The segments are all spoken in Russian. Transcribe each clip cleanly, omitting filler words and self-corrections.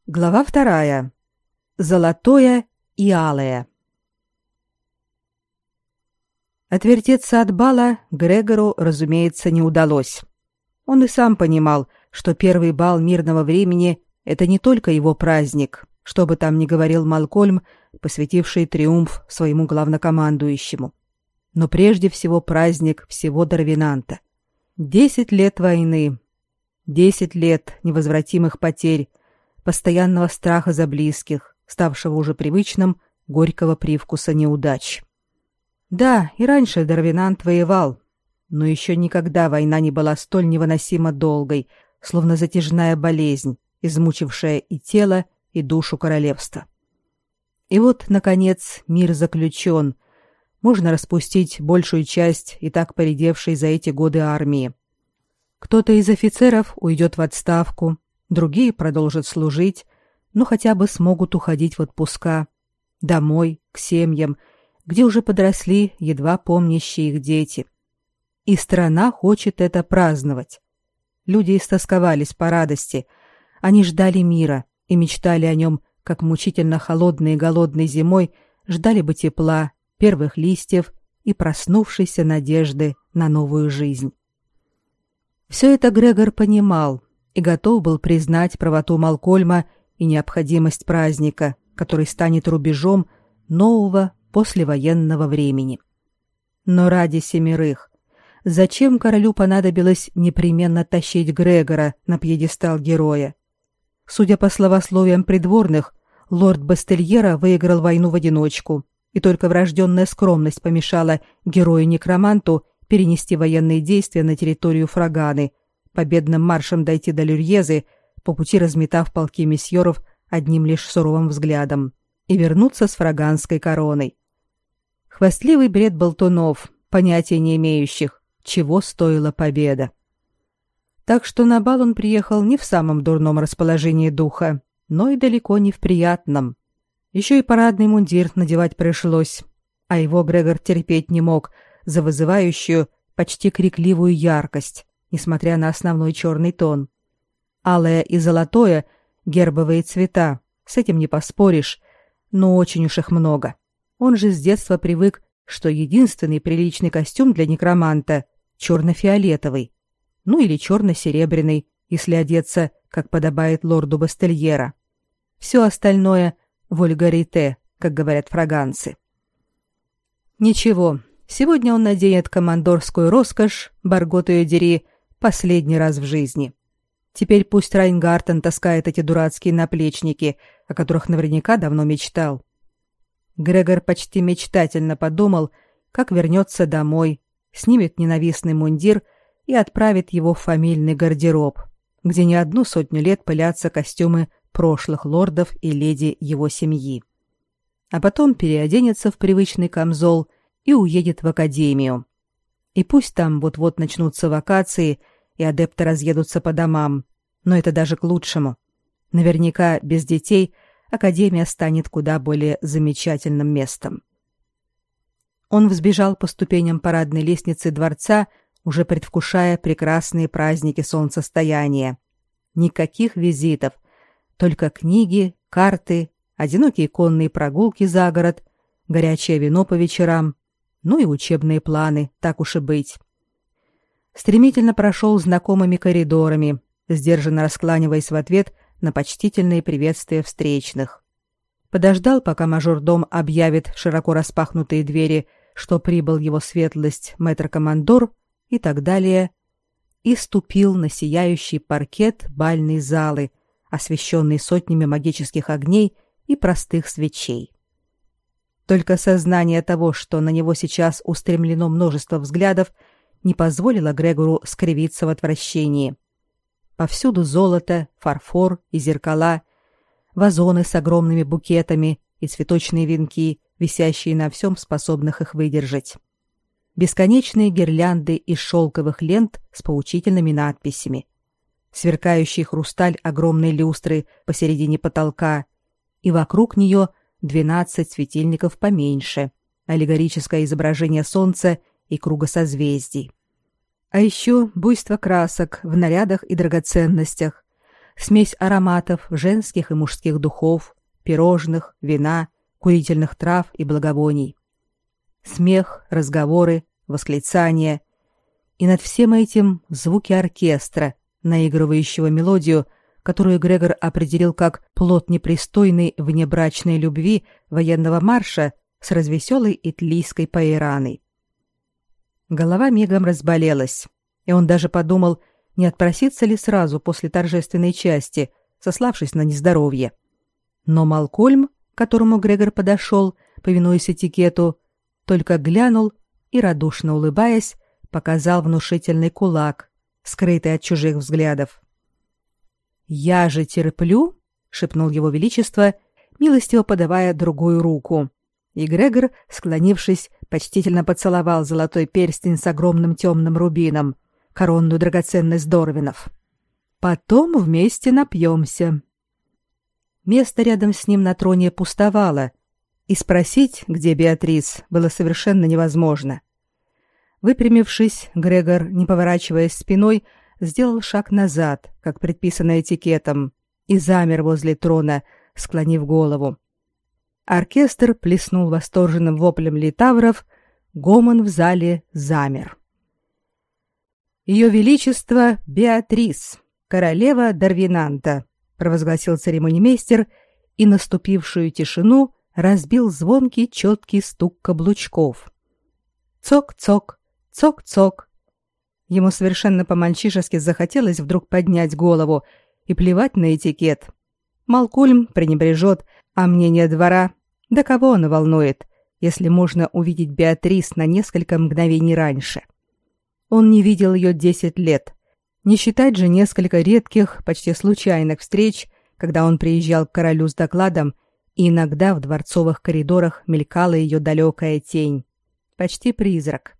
Глава 2. Золотое и алое. Отвертеться от бала Грегору, разумеется, не удалось. Он и сам понимал, что первый бал мирного времени – это не только его праздник, что бы там ни говорил Малкольм, посвятивший триумф своему главнокомандующему, но прежде всего праздник всего Дарвинанта. 10 лет войны, 10 лет невозвратимых потерь, постоянного страха за близких, ставшего уже привычным, горького привкуса неудач. Да, и раньше Дарвинант воевал, но еще никогда война не была столь невыносимо долгой, словно затяжная болезнь, измучившая и тело, и душу королевства. И вот, наконец, мир заключен. Можно распустить большую часть и так поредевшей за эти годы армии. Кто-то из офицеров уйдет в отставку, другие продолжат служить, но хотя бы смогут уходить в отпуска, домой, к семьям, где уже подросли едва помнящие их дети. И страна хочет это праздновать. Люди истосковались по радости. Они ждали мира и мечтали о нем, как мучительно холодной и голодной зимой ждали бы тепла, первых листьев и проснувшейся надежды на новую жизнь. Все это Грегор понимал и готов был признать правоту Малкольма и необходимость праздника, который станет рубежом нового послевоенного времени. Но ради 7, зачем королю понадобилось непременно тащить Грегора на пьедестал героя? Судя по словословиям придворных, лорд Бастельера выиграл войну в одиночку, и только врожденная скромность помешала герою-некроманту перенести военные действия на территорию Фраганы, победным маршем дойти до Люрьезы, по пути разметав полки месьёров одним лишь суровым взглядом, и вернуться с фраганской короной. Хвастливый бред болтунов, понятия не имеющих, чего стоила победа. Так что на бал он приехал не в самом дурном расположении духа, но и далеко не в приятном. Еще и парадный мундир надевать пришлось, а его Грегор терпеть не мог за вызывающую, почти крикливую яркость, несмотря на основной черный тон. Алое и золотое — гербовые цвета, с этим не поспоришь, но очень уж их много. Он же с детства привык, что единственный приличный костюм для некроманта — черно-фиолетовый, ну или черно-серебряный, если одеться, как подобает лорду Бастельера. Все остальное — вульгарите, как говорят фраганцы. Ничего, сегодня он наденет командорскую роскошь, Баргот ее дери, последний раз в жизни. Теперь пусть Райнгартен таскает эти дурацкие наплечники, о которых наверняка давно мечтал. Грегор почти мечтательно подумал, как вернется домой, снимет ненавистный мундир и отправит его в фамильный гардероб, где не 100 лет пылятся костюмы прошлых лордов и леди его семьи. А потом переоденется в привычный камзол и уедет в академию. И пусть там вот-вот начнутся вакации, и адепты разъедутся по домам, но это даже к лучшему. Наверняка без детей академия станет куда более замечательным местом. Он взбежал по ступеням парадной лестницы дворца, уже предвкушая прекрасные праздники солнцестояния. Никаких визитов, только книги, карты, одинокие конные прогулки за город, горячее вино по вечерам, ну и учебные планы, так уж и быть. Стремительно прошел знакомыми коридорами, сдержанно раскланиваясь в ответ на почтительные приветствия встречных. Подождал, пока мажордом объявит широко распахнутые двери, что прибыл его светлость мэтр-командор и так далее, и ступил на сияющий паркет бальной залы, освещенный сотнями магических огней и простых свечей. Только сознание того, что на него сейчас устремлено множество взглядов, не позволило Грегору скривиться в отвращении. Повсюду золото, фарфор и зеркала, вазоны с огромными букетами и цветочные венки, висящие на всем, способных их выдержать. Бесконечные гирлянды из шелковых лент с поучительными надписями. Сверкающий хрусталь огромной люстры посередине потолка, и вокруг нее 12 светильников поменьше, аллегорическое изображение солнца и круга созвездий. А еще буйство красок в нарядах и драгоценностях, смесь ароматов женских и мужских духов, пирожных, вина, курительных трав и благовоний. Смех, разговоры, восклицания. И над всем этим звуки оркестра, наигрывающего мелодию, которую Грегор определил как плод непристойной внебрачной любви военного марша с развеселой итлийской поэраной. Голова мигом разболелась, и он даже подумал, не отпроситься ли сразу после торжественной части, сославшись на нездоровье. Но Малкольм, к которому Грегор подошел, повинуясь этикету, только глянул и, радушно улыбаясь, показал внушительный кулак, скрытый от чужих взглядов. «Я же терплю», — шепнул его величество, милостиво подавая другую руку. И Грегор, склонившись, почтительно поцеловал золотой перстень с огромным темным рубином, коронную драгоценность Дорвинов. «Потом вместе напьемся». Место рядом с ним на троне пустовало, и спросить, где Беатрис, было совершенно невозможно. Выпрямившись, Грегор, не поворачиваясь спиной, сделал шаг назад, как предписано этикетом, и замер возле трона, склонив голову. Оркестр плеснул восторженным воплем литавров, гомон в зале замер. «Ее Величество Беатрис, королева Дарвинанта», провозгласил церемонимейстер, и наступившую тишину разбил звонкий четкий стук каблучков. Цок-цок, цок-цок. Ему совершенно по-мальчишески захотелось вдруг поднять голову и плевать на этикет. Малкольм пренебрежет, а мнение двора, да кого оно волнует, если можно увидеть Беатрис на несколько мгновений раньше. Он не видел ее 10 лет. Не считать же несколько редких, почти случайных встреч, когда он приезжал к королю с докладом, и иногда в дворцовых коридорах мелькала ее далекая тень. Почти призрак.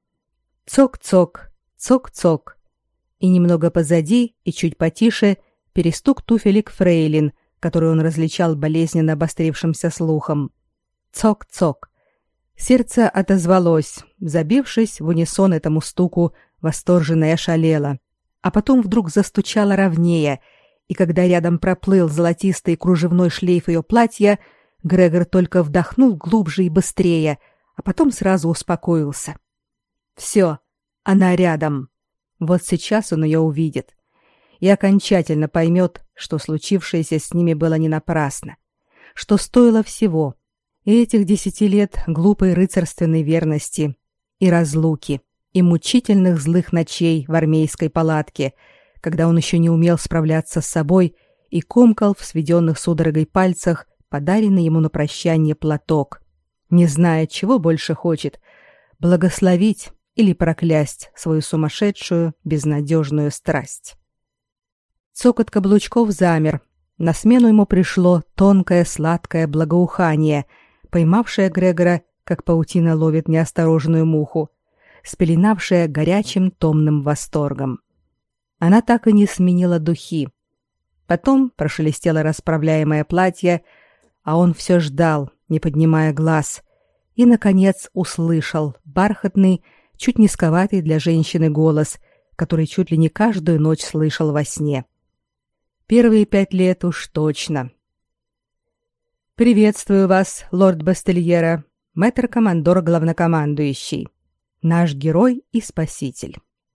Цок-цок, цок-цок. И немного позади и чуть потише перестук туфелек фрейлин, который он различал болезненно обострившимся слухом. Цок-цок. Сердце отозвалось, забившись в унисон этому стуку, восторженно и ошалело. А потом вдруг застучало ровнее, и когда рядом проплыл золотистый кружевной шлейф ее платья, Грегор только вдохнул глубже и быстрее, а потом сразу успокоился. Все, она рядом. Вот сейчас он ее увидит и окончательно поймет, что случившееся с ними было не напрасно, что стоило всего и этих 10 лет глупой рыцарственной верности, и разлуки, и мучительных злых ночей в армейской палатке, когда он еще не умел справляться с собой и комкал в сведенных судорогой пальцах подаренный ему на прощание платок, не зная, чего больше хочет — благословить или проклясть свою сумасшедшую, безнадежную страсть. Цокот каблучков замер. На смену ему пришло тонкое сладкое благоухание, поймавшее Грегора, как паутина ловит неосторожную муху, спеленавшее горячим томным восторгом. Она так и не сменила духи. Потом прошелестело расправляемое платье, а он все ждал, не поднимая глаз, и, наконец, услышал бархатный, чуть низковатый для женщины голос, который чуть ли не каждую ночь слышал во сне. Первые 5 лет уж точно. «Приветствую вас, лорд Бастельера, мэтр-командор главнокомандующий, наш герой и спаситель».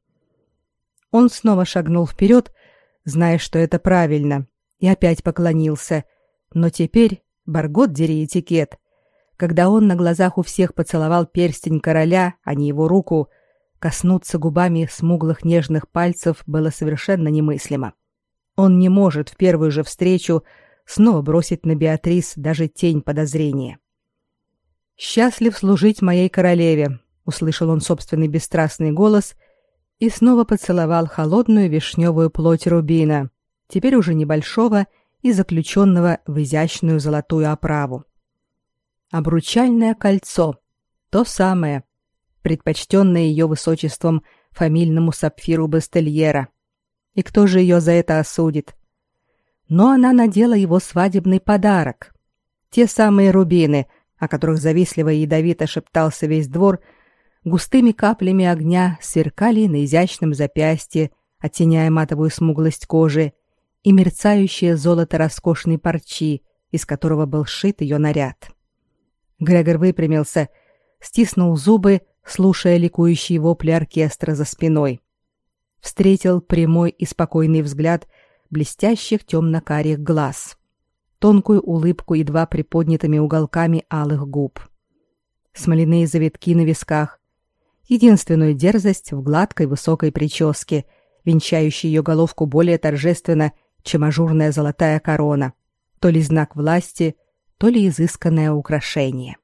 Он снова шагнул вперед, зная, что это правильно, и опять поклонился, но теперь, Баргот дери этикет, когда он на глазах у всех поцеловал перстень короля, а не его руку, коснуться губами смуглых нежных пальцев было совершенно немыслимо. Он не может в первую же встречу снова бросить на Беатрис даже тень подозрения. «Счастлив служить моей королеве», — услышал он собственный бесстрастный голос и снова поцеловал холодную вишневую плоть рубина, теперь уже небольшого и заключенного в изящную золотую оправу. Обручальное кольцо, то самое, предпочтенное ее высочеством фамильному сапфиру Бастельера. И кто же ее за это осудит? Но она надела его свадебный подарок. Те самые рубины, о которых завистливо и ядовито шептался весь двор, густыми каплями огня сверкали на изящном запястье, оттеняя матовую смуглость кожи, и мерцающее золото роскошной парчи, из которого был сшит ее наряд. Грегор выпрямился, стиснул зубы, слушая ликующие вопли оркестра за спиной. Встретил прямой и спокойный взгляд блестящих темно-карих глаз, тонкую улыбку едва приподнятыми уголками алых губ, смоляные завитки на висках, единственную дерзость в гладкой высокой прическе, венчающей ее головку более торжественно, чем ажурная золотая корона, то ли знак власти, то ли изысканное украшение.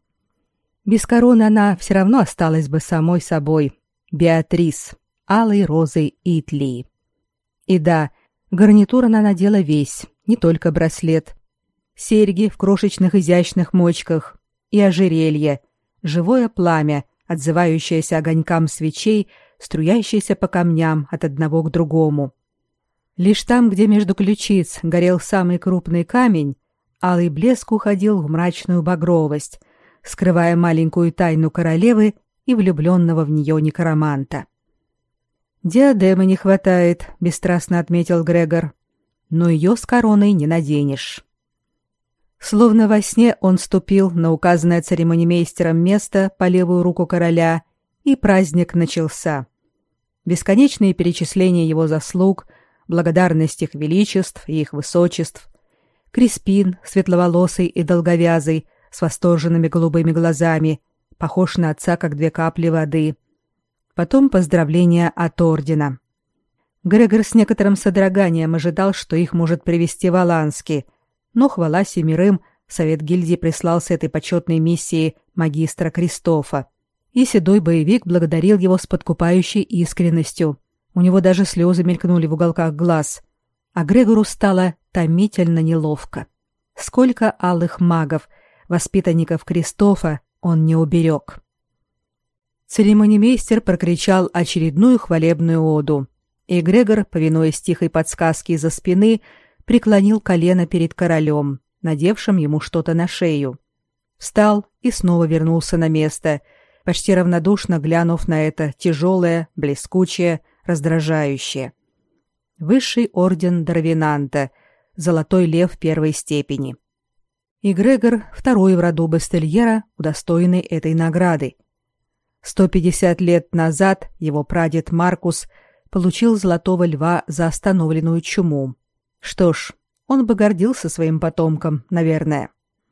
Без короны она все равно осталась бы самой собой, Беатрис, алой розой Итлии. И да, гарнитур она надела весь, не только браслет. Серьги в крошечных изящных мочках и ожерелье, живое пламя, отзывающееся огонькам свечей, струящееся по камням от одного к другому. Лишь там, где между ключиц горел самый крупный камень, алый блеск уходил в мрачную багровость, скрывая маленькую тайну королевы и влюбленного в нее некроманта. «Диадемы не хватает», — бесстрастно отметил Грегор. «Но ее с короной не наденешь». Словно во сне он ступил на указанное церемонимейстером место по левую руку короля, и праздник начался. Бесконечные перечисления его заслуг, благодарность их величеств и их высочеств, Криспин, светловолосый и долговязый, с восторженными голубыми глазами, похож на отца, как две капли воды. Потом поздравления от ордена. Грегор с некоторым содроганием ожидал, что их может привести Волански, но хвала семерым, совет гильдии прислал с этой почетной миссией магистра Кристофа, и седой боевик благодарил его с подкупающей искренностью. У него даже слезы мелькнули в уголках глаз, а Грегору стало томительно неловко. Сколько алых магов, воспитанников Кристофа, он не уберег. Церемонимейстер прокричал очередную хвалебную оду, и Грегор, повинуясь тихой подсказке из-за спины, преклонил колено перед королем, надевшим ему что-то на шею. Встал и снова вернулся на место, почти равнодушно глянув на это тяжелое, блескучее, раздражающее. Высший орден Дарвинанта, золотой лев первой степени. И Грегор, второй в роду Бастельера, удостоенный этой награды. 150 лет назад его прадед Маркус получил золотого льва за остановленную чуму. Что ж, он бы гордился своим потомком, наверное.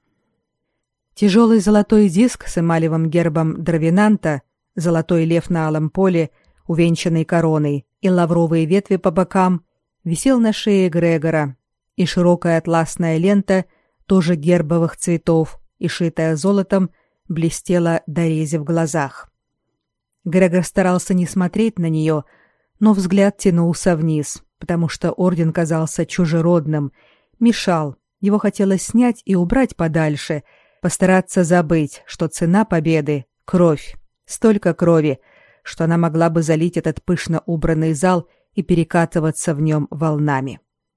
Тяжелый золотой диск с эмалевым гербом Дарвинанта, золотой лев на алом поле, увенчанный короной, и лавровые ветви по бокам, висел на шее Грегора, и широкая атласная лента, тоже гербовых цветов и шитая золотом, блестела до рези в глазах. Грегор старался не смотреть на нее, но взгляд тянулся вниз, потому что орден казался чужеродным, мешал, его хотелось снять и убрать подальше, постараться забыть, что цена победы — кровь, столько крови, что она могла бы залить этот пышно убранный зал и перекатываться в нем волнами.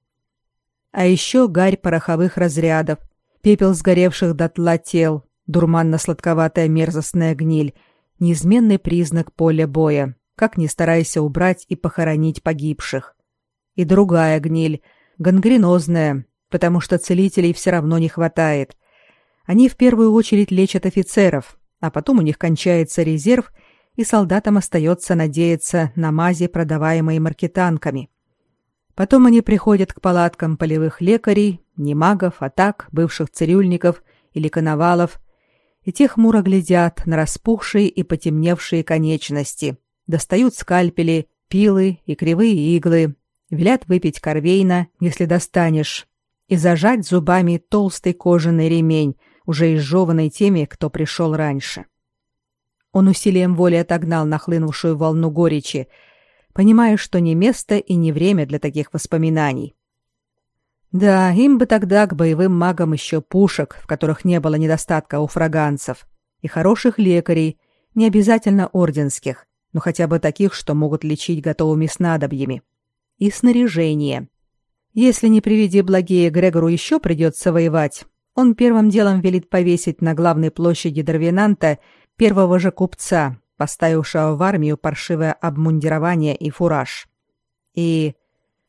А еще гарь пороховых разрядов, пепел сгоревших дотла тел, дурманно-сладковатая мерзостная гниль, неизменный признак поля боя, как ни старайся убрать и похоронить погибших. И другая гниль, гангренозная, потому что целителей все равно не хватает. Они в первую очередь лечат офицеров, а потом у них кончается резерв, и солдатам остается надеяться на мази, продаваемые маркетанками. Потом они приходят к палаткам полевых лекарей, не магов, а так, бывших цирюльников или коновалов, и те хмуро глядят на распухшие и потемневшие конечности, достают скальпели, пилы и кривые иглы, велят выпить корвейна, если достанешь, и зажать зубами толстый кожаный ремень, уже изжеванный теми, кто пришел раньше. Он усилием воли отогнал нахлынувшую волну горечи, понимая, что не место и не время для таких воспоминаний. Да, им бы тогда к боевым магам еще пушек, в которых не было недостатка у фраганцев, и хороших лекарей, не обязательно орденских, но хотя бы таких, что могут лечить готовыми снадобьями, и снаряжение. Если не приведи благие, Грегору еще придется воевать, он первым делом велит повесить на главной площади Дарвинанта первого же купца, поставившего в армию паршивое обмундирование и фураж. И...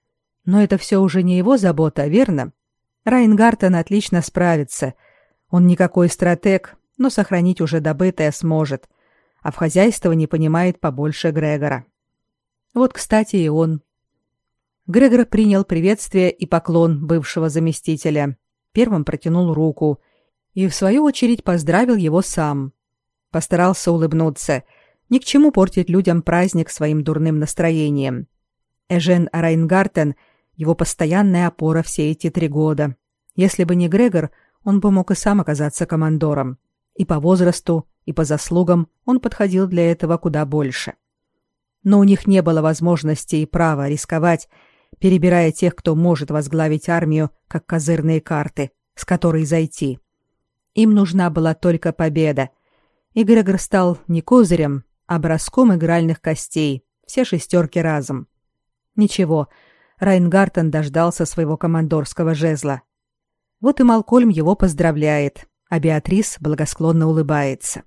Но это все уже не его забота, верно? Райнгартен отлично справится. Он никакой стратег, но сохранить уже добытое сможет. А в хозяйствовании понимает побольше Грегора. Вот, кстати, и он. Грегор принял приветствие и поклон бывшего заместителя. Первым протянул руку и, в свою очередь, поздравил его сам. Постарался улыбнуться. Ни к чему портить людям праздник своим дурным настроением. Эжен Райнгартен — его постоянная опора все эти 3 года. Если бы не Грегор, он бы мог и сам оказаться командором. И по возрасту, и по заслугам он подходил для этого куда больше. Но у них не было возможности и права рисковать, перебирая тех, кто может возглавить армию, как козырные карты, с которой зайти. Им нужна была только победа. И Грегор стал не козырем, а броском игральных костей, все 6 разом. Ничего, Райнгартен дождался своего командорского жезла. Вот и Малкольм его поздравляет, а Беатрис благосклонно улыбается.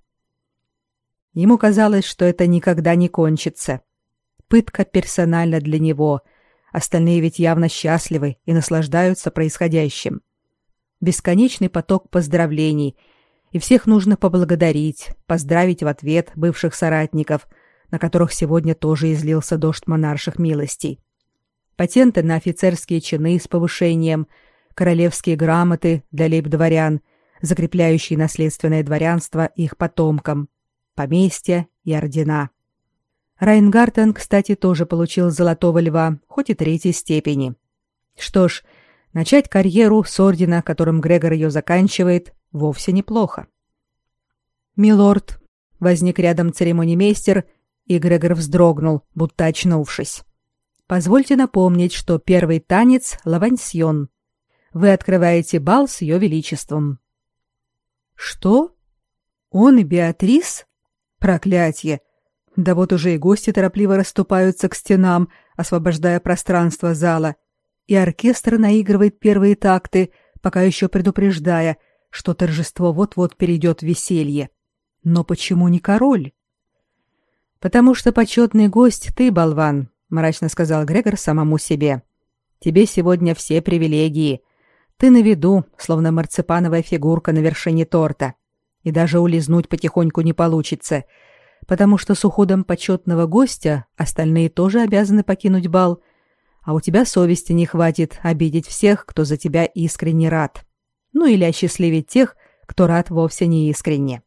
Ему казалось, что это никогда не кончится. Пытка персонально для него. Остальные ведь явно счастливы и наслаждаются происходящим. Бесконечный поток поздравлений, и всех нужно поблагодарить, поздравить в ответ бывших соратников, на которых сегодня тоже излился дождь монарших милостей. Патенты на офицерские чины с повышением, королевские грамоты для лейб-дворян, закрепляющие наследственное дворянство их потомкам, поместья и ордена. Райнгартен, кстати, тоже получил золотого льва, хоть и 3-й степени. Что ж, начать карьеру с ордена, которым Грегор ее заканчивает, вовсе неплохо. «Милорд», — возник рядом церемонимейстер, и Грегор вздрогнул, будто очнувшись. «Позвольте напомнить, что первый танец — лавансьон. Вы открываете бал с ее величеством». «Что? Он и Беатрис? Проклятье! Да вот уже и гости торопливо расступаются к стенам, освобождая пространство зала, и оркестр наигрывает первые такты, пока еще предупреждая, что торжество вот-вот перейдет в веселье. Но почему не король?» «Потому что почетный гость ты, болван», — мрачно сказал Грегор самому себе. «Тебе сегодня все привилегии. Ты на виду, словно марципановая фигурка на вершине торта. И даже улизнуть потихоньку не получится, потому что с уходом почетного гостя остальные тоже обязаны покинуть бал, а у тебя совести не хватит обидеть всех, кто за тебя искренне рад. Ну или осчастливить тех, кто рад вовсе не искренне».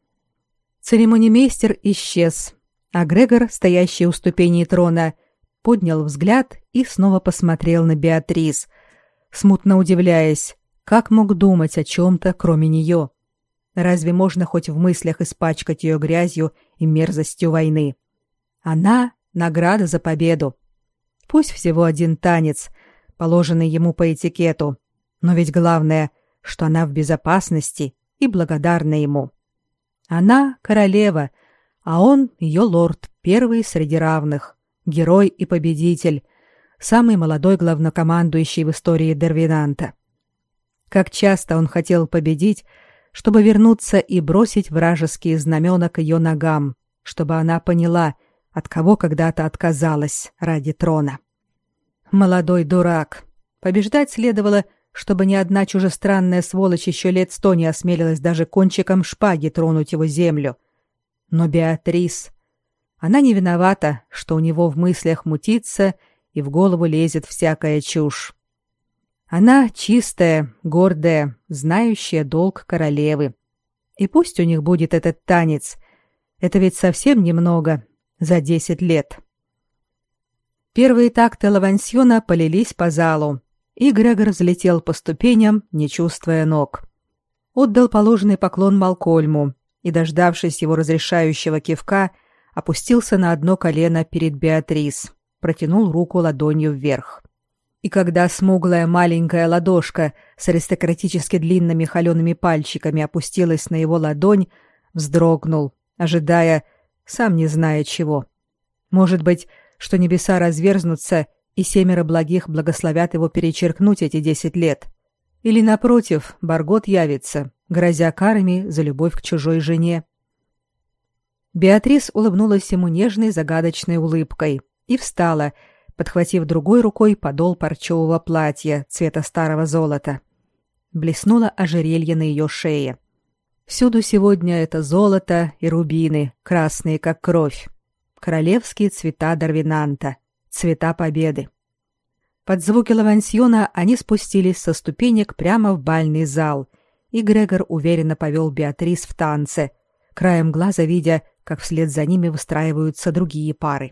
Церемонимейстер исчез, а Грегор, стоящий у ступеней трона, поднял взгляд и снова посмотрел на Беатрис, смутно удивляясь, как мог думать о чем-то, кроме нее. Разве можно хоть в мыслях испачкать ее грязью и мерзостью войны? Она — награда за победу. Пусть всего 1 танец, положенный ему по этикету, но ведь главное, что она в безопасности и благодарна ему. Она — королева, а он — ее лорд, первый среди равных, герой и победитель, самый молодой главнокомандующий в истории Дервинанта. Как часто он хотел победить, чтобы вернуться и бросить вражеские знамена к ее ногам, чтобы она поняла, от кого когда-то отказалась ради трона. Молодой дурак. Побеждать следовало, чтобы ни одна чужестранная сволочь еще лет 100 не осмелилась даже кончиком шпаги тронуть его землю. Но Беатрис... Она не виновата, что у него в мыслях мутится и в голову лезет всякая чушь. Она чистая, гордая, знающая долг королевы. И пусть у них будет этот танец. Это ведь совсем немного за 10 лет. Первые такты лавансьона полились по залу, и Грегор взлетел по ступеням, не чувствуя ног. Отдал положенный поклон Малкольму и, дождавшись его разрешающего кивка, опустился на одно колено перед Беатрис, протянул руку ладонью вверх. И когда смуглая маленькая ладошка с аристократически длинными холеными пальчиками опустилась на его ладонь, вздрогнул, ожидая, сам не зная чего. Может быть, что небеса разверзнутся, и 7 благих благословят его перечеркнуть эти 10 лет. Или, напротив, Баргот явится, грозя карами за любовь к чужой жене. Беатрис улыбнулась ему нежной загадочной улыбкой и встала, подхватив другой рукой подол парчевого платья цвета старого золота. Блеснуло ожерелье на ее шее. Всюду сегодня это золото и рубины, красные как кровь. Королевские цвета Дарвинанта, цвета победы. Под звуки лавансьона они спустились со ступенек прямо в бальный зал, и Грегор уверенно повел Беатрис в танце, краем глаза видя, как вслед за ними выстраиваются другие пары.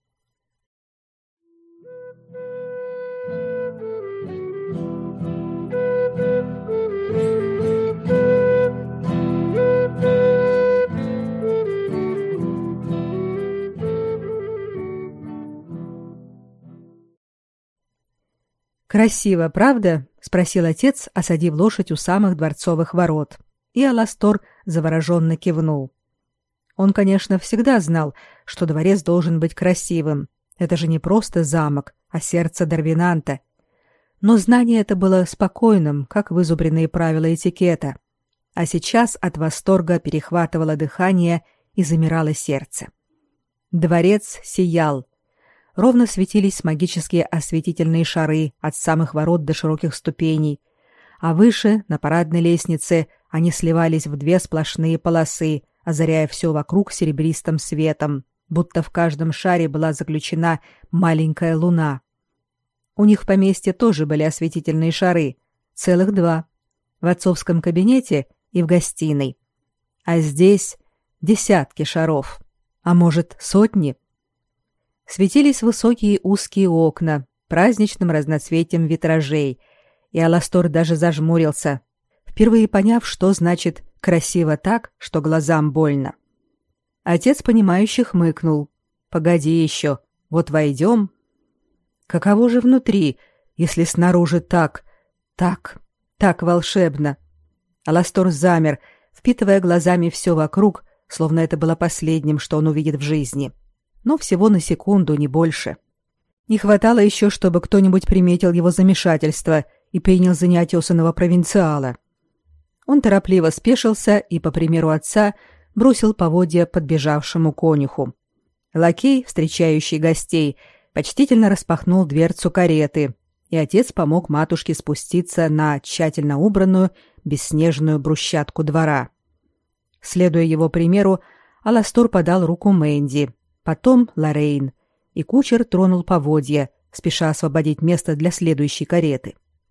«Красиво, правда?» — спросил отец, осадив лошадь у самых дворцовых ворот. И Аластор завороженно кивнул. Он, конечно, всегда знал, что дворец должен быть красивым. Это же не просто замок, а сердце Дарвинанта. Но знание это было спокойным, как вызубренные правила этикета. А сейчас от восторга перехватывало дыхание и замирало сердце. Дворец сиял. Ровно светились магические осветительные шары от самых ворот до широких ступеней, а выше, на парадной лестнице, они сливались в две сплошные полосы, озаряя все вокруг серебристым светом, будто в каждом шаре была заключена маленькая луна. У них в поместье тоже были осветительные шары, целых два, в отцовском кабинете и в гостиной. А здесь десятки шаров, а может, сотни. Светились высокие узкие окна праздничным разноцветием витражей, и Аластор даже зажмурился, впервые поняв, что значит «красиво так, что глазам больно». Отец, понимающе хмыкнул. «Погоди еще, вот войдем». Каково же внутри, если снаружи так волшебно? Аластор замер, впитывая глазами все вокруг, словно это было последним, что он увидит в жизни. Но всего на секунду, не больше. Не хватало еще, чтобы кто-нибудь приметил его замешательство и принял за неотесанного провинциала. Он торопливо спешился и, по примеру отца, бросил поводья подбежавшему конюху. Лакей, встречающий гостей, почтительно распахнул дверцу кареты, и отец помог матушке спуститься на тщательно убранную бесснежную брусчатку двора. Следуя его примеру, Аластор подал руку Мэнди, потом Лоррейн, и кучер тронул поводья, спеша освободить место для следующей кареты.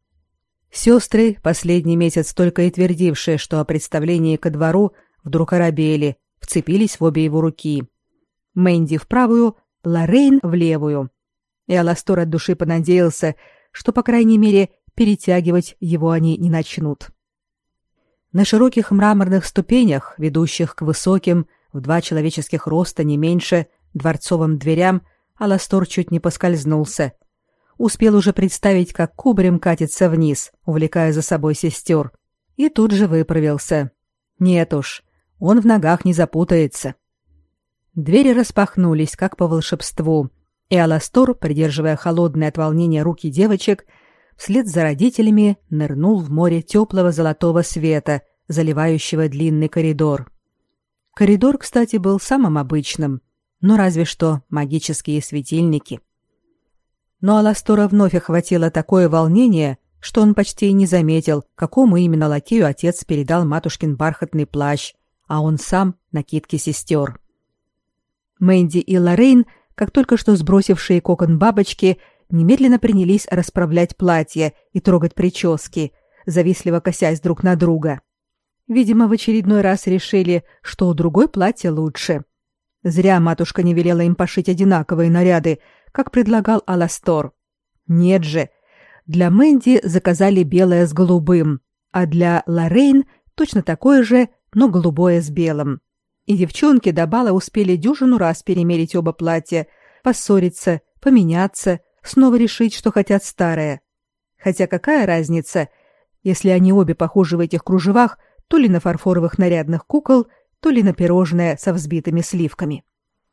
Сестры, последний месяц только и твердившие, что о представлении ко двору, вдруг оробели, вцепились в обе его руки. Мэнди в правую, Лоррейн в левую. И Аластор от души понадеялся, что, по крайней мере, перетягивать его они не начнут. На широких мраморных ступенях, ведущих к высоким, в 2 человеческих роста не меньше, дворцовым дверям, Аластор чуть не поскользнулся. Успел уже представить, как кубарем катится вниз, увлекая за собой сестер. И тут же выправился. Нет уж, он в ногах не запутается. Двери распахнулись, как по волшебству, и Аластор, придерживая холодные от волнения руки девочек, вслед за родителями нырнул в море теплого золотого света, заливающего длинный коридор. Коридор, кстати, был самым обычным, но разве что магические светильники. Но Аластора вновь охватило такое волнение, что он почти не заметил, какому именно лакею отец передал матушкин бархатный плащ, а он сам — накидки сестер. Мэнди и Лоррейн, как только что сбросившие кокон бабочки, немедленно принялись расправлять платья и трогать прически, завистливо косясь друг на друга. Видимо, в очередной раз решили, что у другой платье лучше. Зря матушка не велела им пошить одинаковые наряды, как предлагал Аластор. Нет же, для Мэнди заказали белое с голубым, а для Лоррейн точно такое же, но голубое с белым. И девчонки до бала успели дюжину раз перемерить оба платья, поссориться, поменяться, снова решить, что хотят старое. Хотя какая разница, если они обе похожи в этих кружевах то ли на фарфоровых нарядных кукол, то ли на пирожное со взбитыми сливками.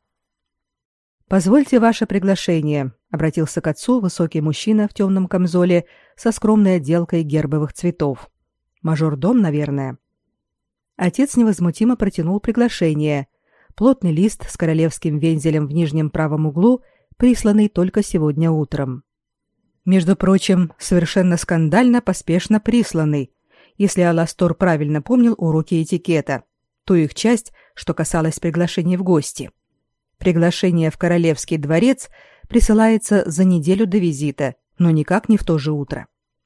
«Позвольте ваше приглашение», — обратился к отцу высокий мужчина в темном камзоле со скромной отделкой гербовых цветов. Мажордом, наверное. Отец невозмутимо протянул приглашение. Плотный лист с королевским вензелем в нижнем правом углу присланный только сегодня утром. Между прочим, совершенно скандально поспешно присланный, если Аластор правильно помнил уроки этикета, ту их часть, что касалась приглашений в гости. Приглашение в королевский дворец присылается за неделю до визита, но никак не в то же утро.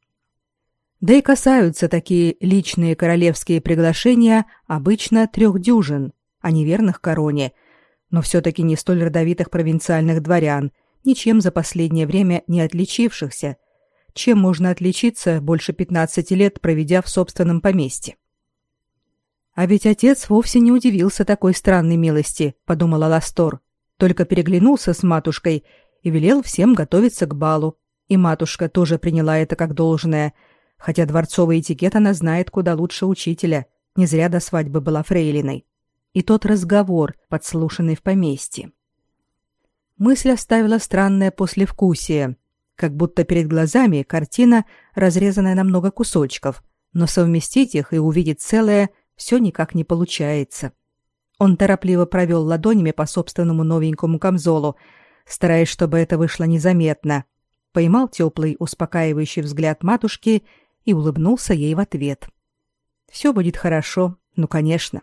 Да и касаются такие личные королевские приглашения обычно 3 дюжин, а не верных короне, но все-таки не столь родовитых провинциальных дворян, ничем за последнее время не отличившихся. Чем можно отличиться больше 15 лет, проведя в собственном поместье? А ведь отец вовсе не удивился такой странной милости, подумал Аластор, только переглянулся с матушкой и велел всем готовиться к балу. И матушка тоже приняла это как должное, хотя дворцовый этикет она знает куда лучше учителя, не зря до свадьбы была фрейлиной. И тот разговор, подслушанный в поместье. Мысль оставила странное послевкусие, как будто перед глазами картина, разрезанная на много кусочков, но совместить их и увидеть целое все никак не получается. Он торопливо провел ладонями по собственному новенькому камзолу, стараясь, чтобы это вышло незаметно, поймал теплый, успокаивающий взгляд матушки и улыбнулся ей в ответ. Все будет хорошо, ну, конечно.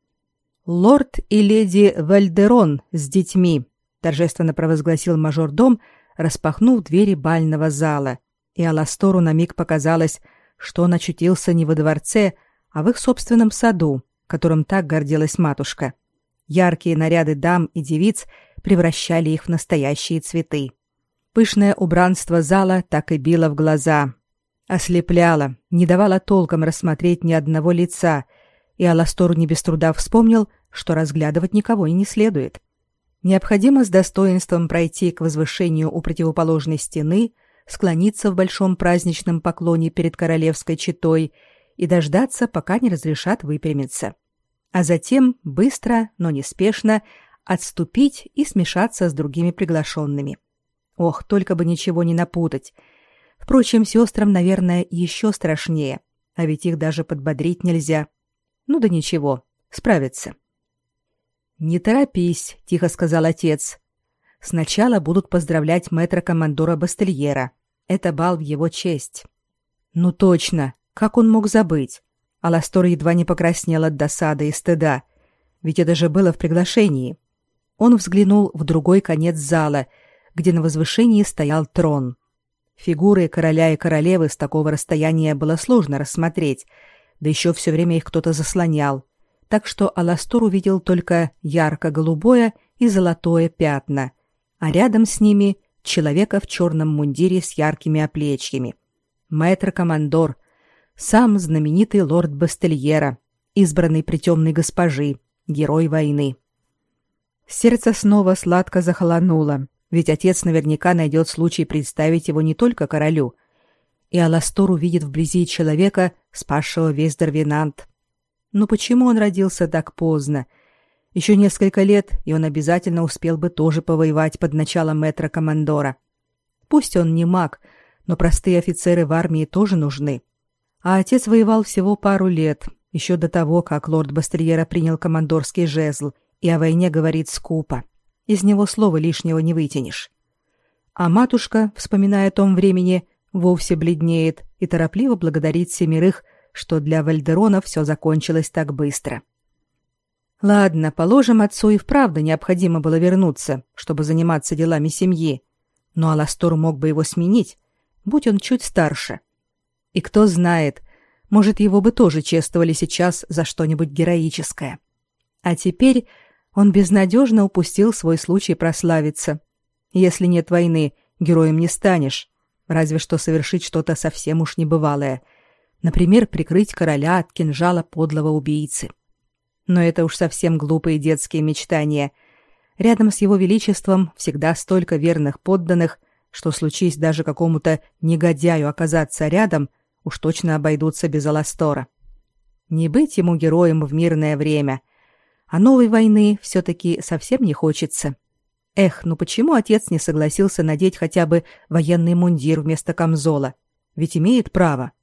«Лорд и леди Вальдерон с детьми», — торжественно провозгласил мажордом, распахнув двери бального зала, и Аластору на миг показалось, что он очутился не во дворце, а в их собственном саду, которым так гордилась матушка. Яркие наряды дам и девиц превращали их в настоящие цветы. Пышное убранство зала так и било в глаза, ослепляло, не давало толком рассмотреть ни одного лица, и Аластору не без труда вспомнил, что разглядывать никого и не следует. Необходимо с достоинством пройти к возвышению у противоположной стены, склониться в большом праздничном поклоне перед королевской четой и дождаться, пока не разрешат выпрямиться. А затем быстро, но неспешно отступить и смешаться с другими приглашенными. Ох, только бы ничего не напутать. Впрочем, сестрам, наверное, еще страшнее, а ведь их даже подбодрить нельзя. Ну да ничего, справятся. «Не торопись», — тихо сказал отец. «Сначала будут поздравлять мэтра-командора Бастельера. Это бал в его честь». «Ну точно, как он мог забыть?» Аластор едва не покраснел от досады и стыда. Ведь это же было в приглашении. Он взглянул в другой конец зала, где на возвышении стоял трон. Фигуры короля и королевы с такого расстояния было сложно рассмотреть, да еще все время их кто-то заслонял, так что Аластор увидел только ярко-голубое и золотое пятна, а рядом с ними человека в черном мундире с яркими оплечьями. Мэтр-командор, сам знаменитый лорд Бастельера, избранный при темной госпожи, герой войны. Сердце снова сладко захолонуло, ведь отец наверняка найдет случай представить его не только королю, и Аластор увидит вблизи человека, спасшего весь Дарвинант. Но почему он родился так поздно? Еще несколько лет, и он обязательно успел бы тоже повоевать под началом мэтра-командора. Пусть он не маг, но простые офицеры в армии тоже нужны. А отец воевал всего пару лет, еще до того, как лорд Бастельера принял командорский жезл, и о войне говорит скупо. Из него слова лишнего не вытянешь. А матушка, вспоминая о том времени, вовсе бледнеет и торопливо благодарит семерых, что для Вальдерона все закончилось так быстро. Ладно, положим, отцу и вправду необходимо было вернуться, чтобы заниматься делами семьи, но Аластор мог бы его сменить, будь он чуть старше. И кто знает, может, его бы тоже чествовали сейчас за что-нибудь героическое. А теперь он безнадежно упустил свой случай прославиться. Если нет войны, героем не станешь, разве что совершить что-то совсем уж небывалое. Например, прикрыть короля от кинжала подлого убийцы. Но это уж совсем глупые детские мечтания. Рядом с его величеством всегда столько верных подданных, что случись даже какому-то негодяю оказаться рядом, уж точно обойдутся без Аластора. Не быть ему героем в мирное время. А новой войны все-таки совсем не хочется. Эх, ну почему отец не согласился надеть хотя бы военный мундир вместо камзола? Ведь имеет право.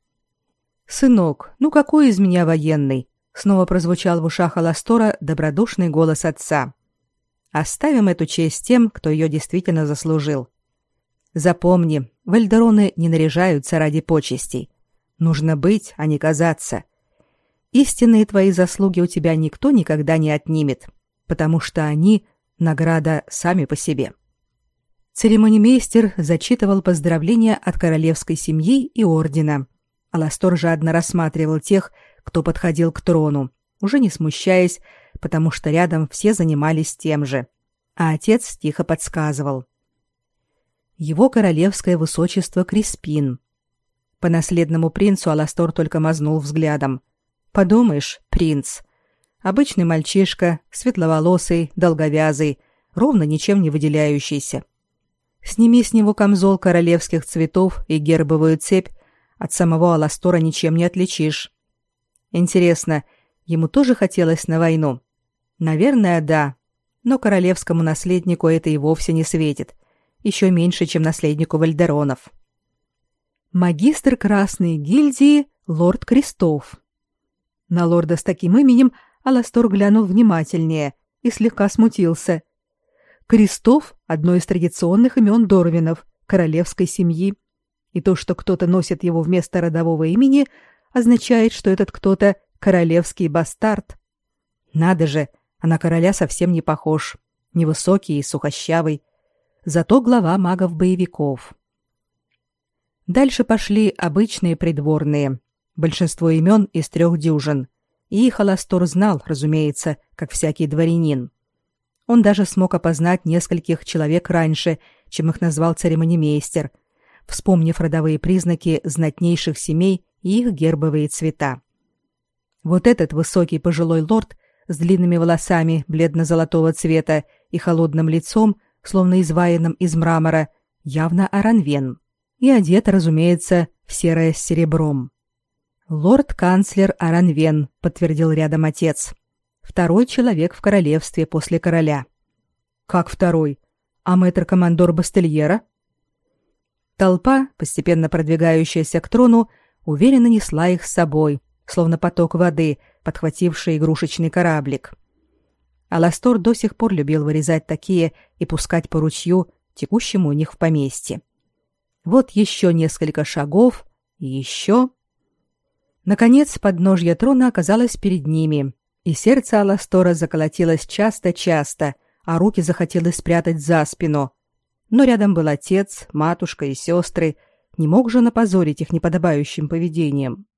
«Сынок, ну какой из меня военный?» Снова прозвучал в ушах Аластора добродушный голос отца. Оставим эту честь тем, кто ее действительно заслужил. Запомни, вальдероны не наряжаются ради почестей. Нужно быть, а не казаться. Истинные твои заслуги у тебя никто никогда не отнимет, потому что они — награда сами по себе». Церемонимейстер зачитывал поздравления от королевской семьи и ордена. Аластор жадно рассматривал тех, кто подходил к трону, уже не смущаясь, потому что рядом все занимались тем же. А отец тихо подсказывал: «Его королевское высочество Криспин». По наследному принцу Аластор только мазнул взглядом. Подумаешь, принц. Обычный мальчишка, светловолосый, долговязый, ровно ничем не выделяющийся. Сними с него камзол королевских цветов и гербовую цепь, от самого Аластора ничем не отличишь. Интересно, ему тоже хотелось на войну? Наверное, да. Но королевскому наследнику это и вовсе не светит. Еще меньше, чем наследнику вальдеронов. Магистр Красной гильдии лорд Кристоф. На лорда с таким именем Аластор глянул внимательнее и слегка смутился. Кристоф — одно из традиционных имен Дорвинов, королевской семьи. И то, что кто-то носит его вместо родового имени, означает, что этот кто-то — королевский бастард. Надо же, а на короля совсем не похож. Невысокий и сухощавый. Зато глава магов-боевиков. Дальше пошли обычные придворные. Большинство имен из 3 дюжин. И их Аластор знал, разумеется, как всякий дворянин. Он даже смог опознать нескольких человек раньше, чем их назвал церемонимейстер, вспомнив родовые признаки знатнейших семей и их гербовые цвета. Вот этот высокий пожилой лорд с длинными волосами бледно-золотого цвета и холодным лицом, словно изваянным из мрамора, явно Аранвен, и одет, разумеется, в серое с серебром. «Лорд-канцлер Аранвен», — подтвердил рядом отец. «Второй человек в королевстве после короля». «Как второй? А мэтр-командор Бастельера?» Толпа, постепенно продвигающаяся к трону, уверенно несла их с собой, словно поток воды, подхвативший игрушечный кораблик. Аластор до сих пор любил вырезать такие и пускать по ручью, текущему у них в поместье. Вот еще несколько шагов, и еще... Наконец, подножье трона оказалось перед ними, и сердце Аластора заколотилось часто-часто, а руки захотелось спрятать за спину. Но рядом был отец, матушка и сестры, не мог же напозорить их неподобающим поведением.